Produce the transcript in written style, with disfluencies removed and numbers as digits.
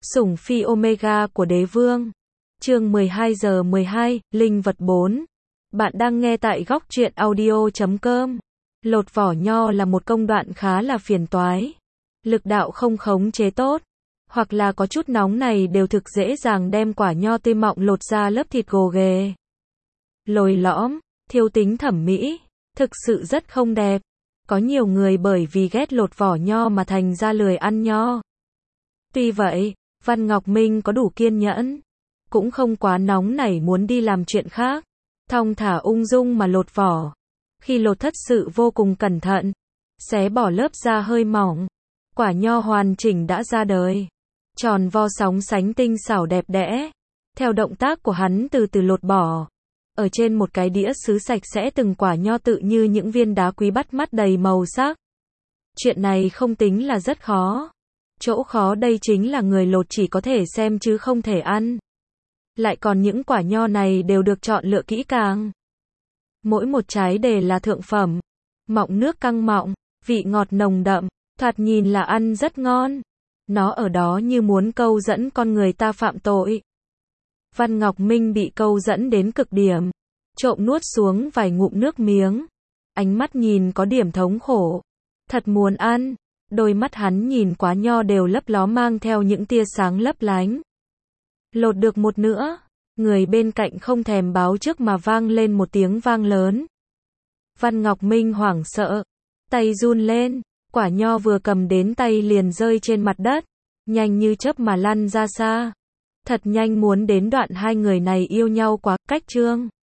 Sủng phi Omega của đế vương. Chương 12 giờ 12, Linh vật 4. Bạn đang nghe tại góc truyện audio.com. Lột vỏ nho là một công đoạn khá là phiền toái. Lực đạo không khống chế tốt, hoặc là có chút nóng này đều thực dễ dàng đem quả nho tươi mọng lột ra lớp thịt gồ ghề. Lồi lõm, thiếu tính thẩm mỹ, thực sự rất không đẹp. Có nhiều người bởi vì ghét lột vỏ nho mà thành ra lười ăn nho. Tuy vậy, Văn Ngọc Minh có đủ kiên nhẫn, cũng không quá nóng nảy muốn đi làm chuyện khác, thong thả ung dung mà lột vỏ. Khi lột thật sự vô cùng cẩn thận, xé bỏ lớp da hơi mỏng, quả nho hoàn chỉnh đã ra đời, tròn vo sóng sánh tinh xảo đẹp đẽ. Theo động tác của hắn từ từ lột bỏ, ở trên một cái đĩa sứ sạch sẽ từng quả nho tự như những viên đá quý bắt mắt đầy màu sắc. Chuyện này không tính là rất khó. Chỗ khó đây chính là người lột chỉ có thể xem chứ không thể ăn. Lại còn những quả nho này đều được chọn lựa kỹ càng. Mỗi một trái đều là thượng phẩm, mọng nước căng mọng, vị ngọt nồng đậm, thoạt nhìn là ăn rất ngon. Nó ở đó như muốn câu dẫn con người ta phạm tội. Văn Ngọc Minh bị câu dẫn đến cực điểm, trộm nuốt xuống vài ngụm nước miếng. Ánh mắt nhìn có điểm thống khổ, thật muốn ăn. Đôi mắt hắn nhìn quả nho đều lấp ló mang theo những tia sáng lấp lánh. Lột được một nữa, người bên cạnh không thèm báo trước mà vang lên một tiếng vang lớn. Văn Ngọc Minh hoảng sợ, tay run lên, quả nho vừa cầm đến tay liền rơi trên mặt đất, nhanh như chớp mà lăn ra xa. Thật nhanh muốn đến đoạn hai người này yêu nhau quá, cách chương.